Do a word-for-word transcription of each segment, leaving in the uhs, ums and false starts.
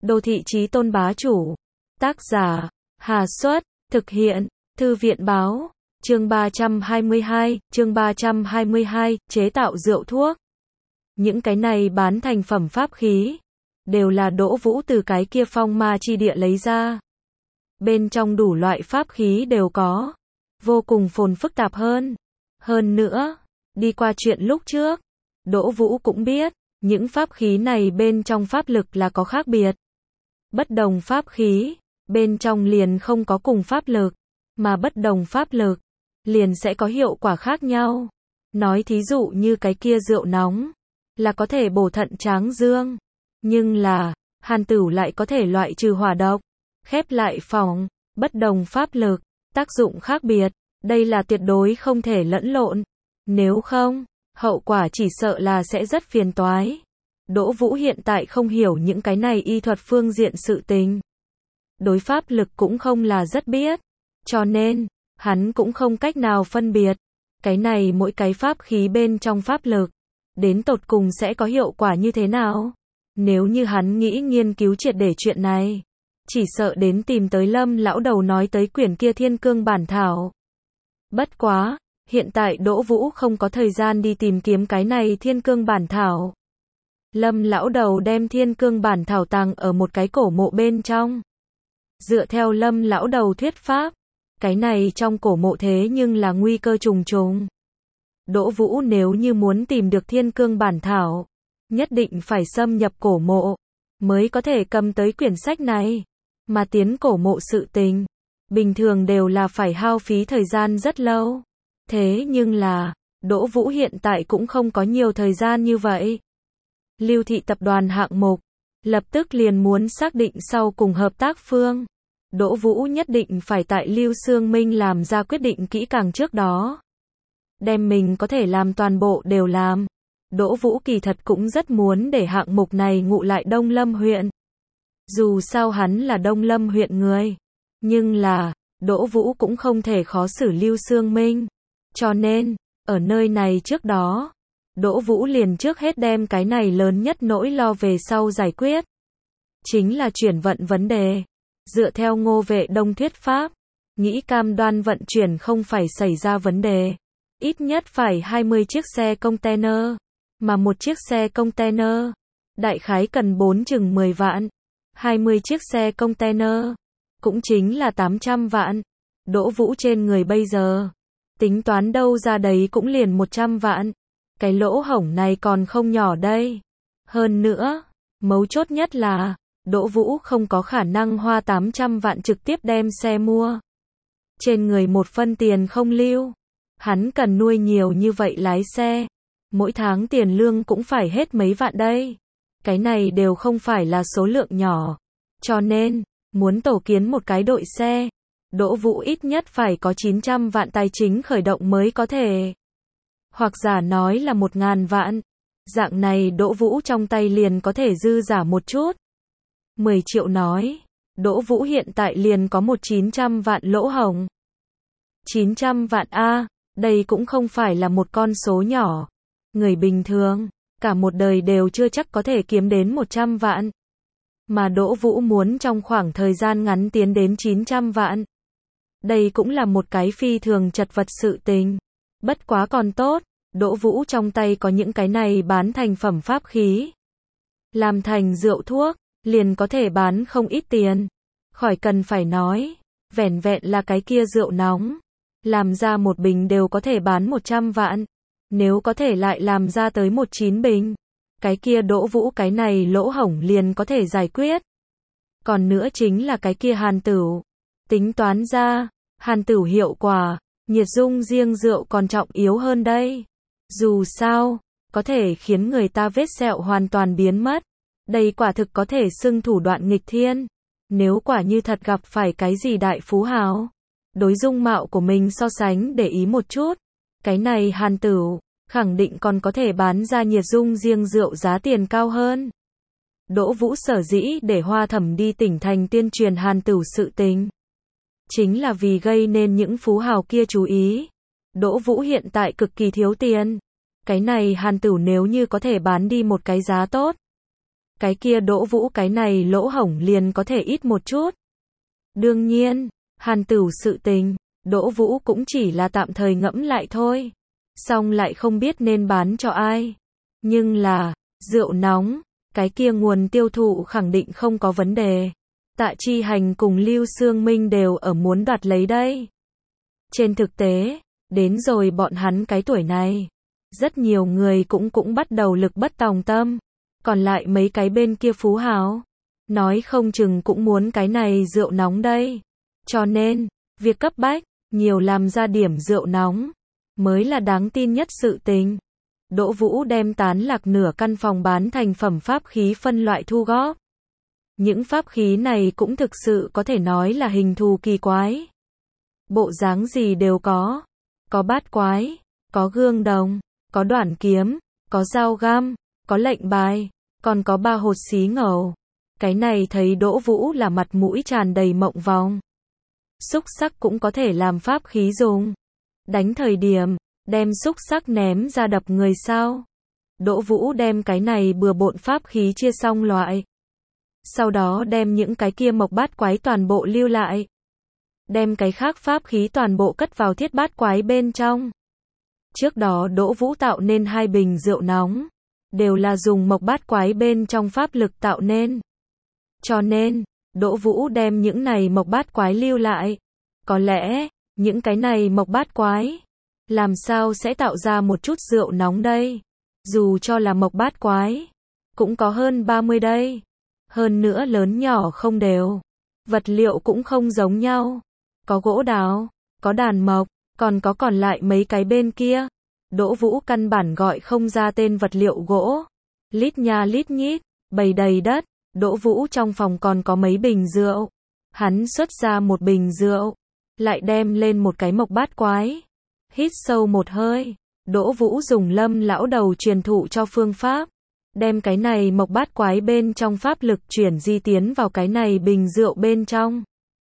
Đô thị chí tôn bá chủ. Tác giả, Hà Xuất, thực hiện, Thư viện báo. Chương ba trăm hai mươi hai, chương ba trăm hai mươi hai, chế tạo rượu thuốc. Những cái này bán thành phẩm pháp khí, đều là Đỗ Vũ từ cái kia phong ma chi địa lấy ra. Bên trong đủ loại pháp khí đều có, vô cùng phồn phức tạp hơn. Hơn nữa, đi qua chuyện lúc trước, Đỗ Vũ cũng biết, những pháp khí này bên trong pháp lực là có khác biệt. Bất đồng pháp khí, bên trong liền không có cùng pháp lực, mà bất đồng pháp lực, liền sẽ có hiệu quả khác nhau. Nói thí dụ như cái kia rượu nóng, là có thể bổ thận tráng dương, nhưng là, hàn tửu lại có thể loại trừ hỏa độc, khép lại phòng, bất đồng pháp lực, tác dụng khác biệt, đây là tuyệt đối không thể lẫn lộn. Nếu không, hậu quả chỉ sợ là sẽ rất phiền toái. Đỗ Vũ hiện tại không hiểu những cái này y thuật phương diện sự tình. Đối pháp lực cũng không là rất biết, cho nên, hắn cũng không cách nào phân biệt. Cái này mỗi cái pháp khí bên trong pháp lực, đến tột cùng sẽ có hiệu quả như thế nào? Nếu như hắn nghĩ nghiên cứu triệt để chuyện này, chỉ sợ đến tìm tới Lâm lão đầu nói tới quyển kia Thiên Cương bản thảo. Bất quá, hiện tại Đỗ Vũ không có thời gian đi tìm kiếm cái này Thiên Cương bản thảo. Lâm lão đầu đem Thiên Cương bản thảo tàng ở một cái cổ mộ bên trong. Dựa theo Lâm lão đầu thuyết pháp, cái này trong cổ mộ thế nhưng là nguy cơ trùng trùng. Đỗ Vũ nếu như muốn tìm được Thiên Cương bản thảo, nhất định phải xâm nhập cổ mộ, mới có thể cầm tới quyển sách này. Mà tiến cổ mộ sự tình, bình thường đều là phải hao phí thời gian rất lâu. Thế nhưng là, Đỗ Vũ hiện tại cũng không có nhiều thời gian như vậy. Lưu Thị tập đoàn hạng mục, lập tức liền muốn xác định sau cùng hợp tác phương. Đỗ Vũ nhất định phải tại Lưu Xương Minh làm ra quyết định kỹ càng trước đó. Đem mình có thể làm toàn bộ đều làm. Đỗ Vũ kỳ thật cũng rất muốn để hạng mục này ngụ lại Đông Lâm huyện. Dù sao hắn là Đông Lâm huyện người. Nhưng là, Đỗ Vũ cũng không thể khó xử Lưu Xương Minh. Cho nên, ở nơi này trước đó, Đỗ Vũ liền trước hết đem cái này lớn nhất nỗi lo về sau giải quyết. Chính là chuyển vận vấn đề. Dựa theo Ngô Vệ Đông thuyết pháp, nghĩ cam đoan vận chuyển không phải xảy ra vấn đề. Ít nhất phải hai mươi chiếc xe container, mà một chiếc xe container, đại khái cần bốn chừng mười vạn. hai mươi chiếc xe container, cũng chính là tám trăm vạn. Đỗ Vũ trên người bây giờ, tính toán đâu ra đấy cũng liền một trăm vạn. Cái lỗ hổng này còn không nhỏ đây. Hơn nữa, mấu chốt nhất là, Đỗ Vũ không có khả năng hoa tám trăm vạn trực tiếp đem xe mua. Trên người một phân tiền không lưu. Hắn cần nuôi nhiều như vậy lái xe. Mỗi tháng tiền lương cũng phải hết mấy vạn đây. Cái này đều không phải là số lượng nhỏ. Cho nên, muốn tổ kiến một cái đội xe, Đỗ Vũ ít nhất phải có chín trăm vạn tài chính khởi động mới có thể. Hoặc giả nói là một ngàn vạn. Dạng này Đỗ Vũ trong tay liền có thể dư giả một chút. mười triệu nói, Đỗ Vũ hiện tại liền có một chín trăm vạn lỗ hổng. chín trăm vạn a, đây cũng không phải là một con số nhỏ. Người bình thường, cả một đời đều chưa chắc có thể kiếm đến một trăm vạn. Mà Đỗ Vũ muốn trong khoảng thời gian ngắn tiến đến chín trăm vạn. Đây cũng là một cái phi thường chật vật sự tình. Bất quá còn tốt, Đỗ Vũ trong tay có những cái này bán thành phẩm pháp khí. Làm thành rượu thuốc, liền có thể bán không ít tiền. Khỏi cần phải nói, vẻn vẹn là cái kia rượu nóng. Làm ra một bình đều có thể bán một trăm vạn. Nếu có thể lại làm ra tới một chín bình, cái kia Đỗ Vũ cái này lỗ hổng liền có thể giải quyết. Còn nữa chính là cái kia hàn tửu. Tính toán ra, hàn tửu hiệu quả, nhiệt dung riêng rượu còn trọng yếu hơn đây. Dù sao, có thể khiến người ta vết sẹo hoàn toàn biến mất. Đây quả thực có thể xưng thủ đoạn nghịch thiên. Nếu quả như thật gặp phải cái gì đại phú hào, đối dung mạo của mình so sánh để ý một chút, cái này hàn tửu, khẳng định còn có thể bán ra nhiệt dung riêng rượu giá tiền cao hơn. Đỗ Vũ sở dĩ để Hoa Thẩm đi tỉnh thành tuyên truyền hàn tửu sự tình, chính là vì gây nên những phú hào kia chú ý. Đỗ Vũ hiện tại cực kỳ thiếu tiền. Cái này hàn tửu nếu như có thể bán đi một cái giá tốt, cái kia Đỗ Vũ cái này lỗ hổng liền có thể ít một chút. Đương nhiên, Hàn Tửu sự tình, Đỗ Vũ cũng chỉ là tạm thời ngẫm lại thôi. Xong lại không biết nên bán cho ai. Nhưng là, rượu nóng, cái kia nguồn tiêu thụ khẳng định không có vấn đề. Tạ Chi Hành cùng Lưu Sương Minh đều ở muốn đoạt lấy đây. Trên thực tế, đến rồi bọn hắn cái tuổi này, rất nhiều người cũng cũng bắt đầu lực bất tòng tâm. Còn lại mấy cái bên kia phú hào, nói không chừng cũng muốn cái này rượu nóng đây. Cho nên, việc cấp bách, nhiều làm ra điểm rượu nóng, mới là đáng tin nhất sự tình. Đỗ Vũ đem tán lạc nửa căn phòng bán thành phẩm pháp khí phân loại thu góp. Những pháp khí này cũng thực sự có thể nói là hình thù kỳ quái. Bộ dáng gì đều có. Có bát quái, có gương đồng, có đoản kiếm, có dao găm, có lệnh bài, còn có ba hột xí ngầu. Cái này thấy Đỗ Vũ là mặt mũi tràn đầy mộng vòng. Xúc sắc cũng có thể làm pháp khí dùng. Đánh thời điểm, đem xúc sắc ném ra đập người sao. Đỗ Vũ đem cái này bừa bộn pháp khí chia xong loại. Sau đó đem những cái kia mộc bát quái toàn bộ lưu lại. Đem cái khác pháp khí toàn bộ cất vào thiết bát quái bên trong. Trước đó Đỗ Vũ tạo nên hai bình rượu nóng, đều là dùng mộc bát quái bên trong pháp lực tạo nên. Cho nên, Đỗ Vũ đem những này mộc bát quái lưu lại. Có lẽ, những cái này mộc bát quái, làm sao sẽ tạo ra một chút rượu nóng đây? Dù cho là mộc bát quái, cũng có hơn ba mươi đây. Hơn nữa lớn nhỏ không đều. Vật liệu cũng không giống nhau. Có gỗ đào, có đàn mộc, còn có còn lại mấy cái bên kia. Đỗ Vũ căn bản gọi không ra tên vật liệu gỗ. Lít nha lít nhít, bày đầy đất. Đỗ Vũ trong phòng còn có mấy bình rượu. Hắn xuất ra một bình rượu, lại đem lên một cái mộc bát quái. Hít sâu một hơi, Đỗ Vũ dùng Lâm lão đầu truyền thụ cho phương pháp, đem cái này mộc bát quái bên trong pháp lực chuyển di tiến vào cái này bình rượu bên trong.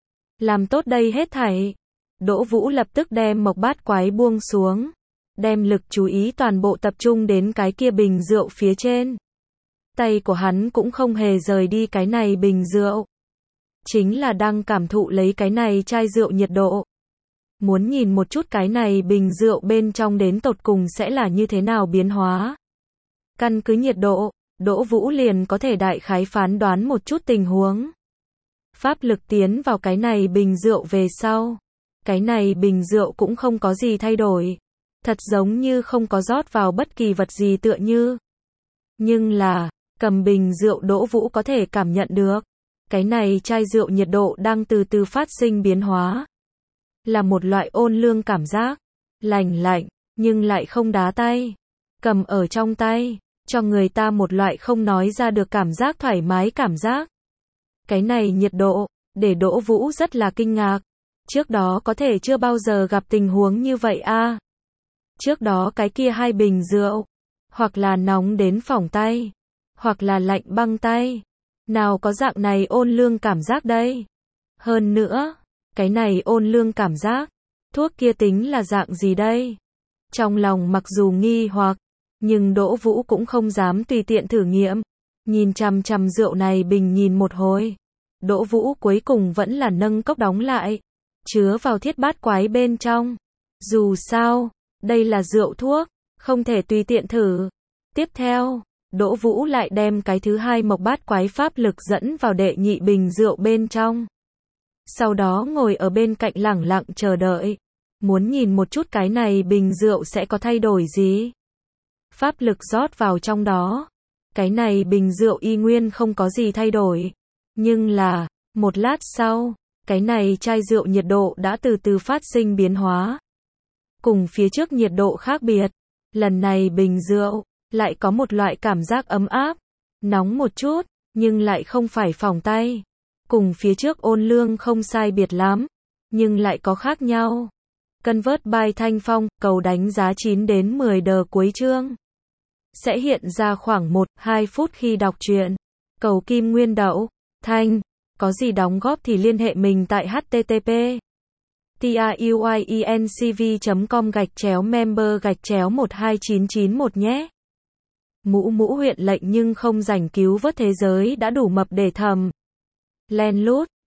Làm tốt đây hết thảy, Đỗ Vũ lập tức đem mộc bát quái buông xuống, đem lực chú ý toàn bộ tập trung đến cái kia bình rượu phía trên. Tay của hắn cũng không hề rời đi cái này bình rượu, chính là đang cảm thụ lấy cái này chai rượu nhiệt độ. Muốn nhìn một chút cái này bình rượu bên trong đến tột cùng sẽ là như thế nào biến hóa. Căn cứ nhiệt độ, Đỗ Vũ liền có thể đại khái phán đoán một chút tình huống. Pháp lực tiến vào cái này bình rượu về sau. Cái này bình rượu cũng không có gì thay đổi. Thật giống như không có rót vào bất kỳ vật gì tựa như. Nhưng là, cầm bình rượu Đỗ Vũ có thể cảm nhận được. Cái này chai rượu nhiệt độ đang từ từ phát sinh biến hóa. Là một loại ôn lương cảm giác. Lành lạnh, nhưng lại không đá tay. Cầm ở trong tay, cho người ta một loại không nói ra được cảm giác thoải mái cảm giác. Cái này nhiệt độ, để Đỗ Vũ rất là kinh ngạc. Trước đó có thể chưa bao giờ gặp tình huống như vậy a. À. Trước đó cái kia hai bình rượu, hoặc là nóng đến phỏng tay, hoặc là lạnh băng tay. Nào có dạng này ôn lương cảm giác đây. Hơn nữa, cái này ôn lương cảm giác, thuốc kia tính là dạng gì đây? Trong lòng mặc dù nghi hoặc, nhưng Đỗ Vũ cũng không dám tùy tiện thử nghiệm. Nhìn chằm chằm rượu này bình nhìn một hồi. Đỗ Vũ cuối cùng vẫn là nâng cốc đóng lại, chứa vào thiết bát quái bên trong. Dù sao, đây là rượu thuốc, không thể tùy tiện thử. Tiếp theo, Đỗ Vũ lại đem cái thứ hai mộc bát quái pháp lực dẫn vào đệ nhị bình rượu bên trong. Sau đó ngồi ở bên cạnh lẳng lặng chờ đợi. Muốn nhìn một chút cái này bình rượu sẽ có thay đổi gì. Pháp lực rót vào trong đó. Cái này bình rượu y nguyên không có gì thay đổi. Nhưng là, một lát sau, cái này chai rượu nhiệt độ đã từ từ phát sinh biến hóa. Cùng phía trước nhiệt độ khác biệt. Lần này bình rượu, lại có một loại cảm giác ấm áp. Nóng một chút, nhưng lại không phải phỏng tay. Cùng phía trước ôn lương không sai biệt lắm. Nhưng lại có khác nhau. Convert by Thanh Phong, cầu đánh giá chín đến mười đờ cuối chương. Sẽ hiện ra khoảng một đến hai phút khi đọc truyện. Cầu Kim Nguyên Đậu, Thanh, có gì đóng góp thì liên hệ mình tại h t t p truyencv chấm com gạch chéo member gạch chéo một hai chín chín một nhé. Mũ mũ huyện lệnh nhưng không giành cứu vớt thế giới đã đủ mập để thầm. Len lút.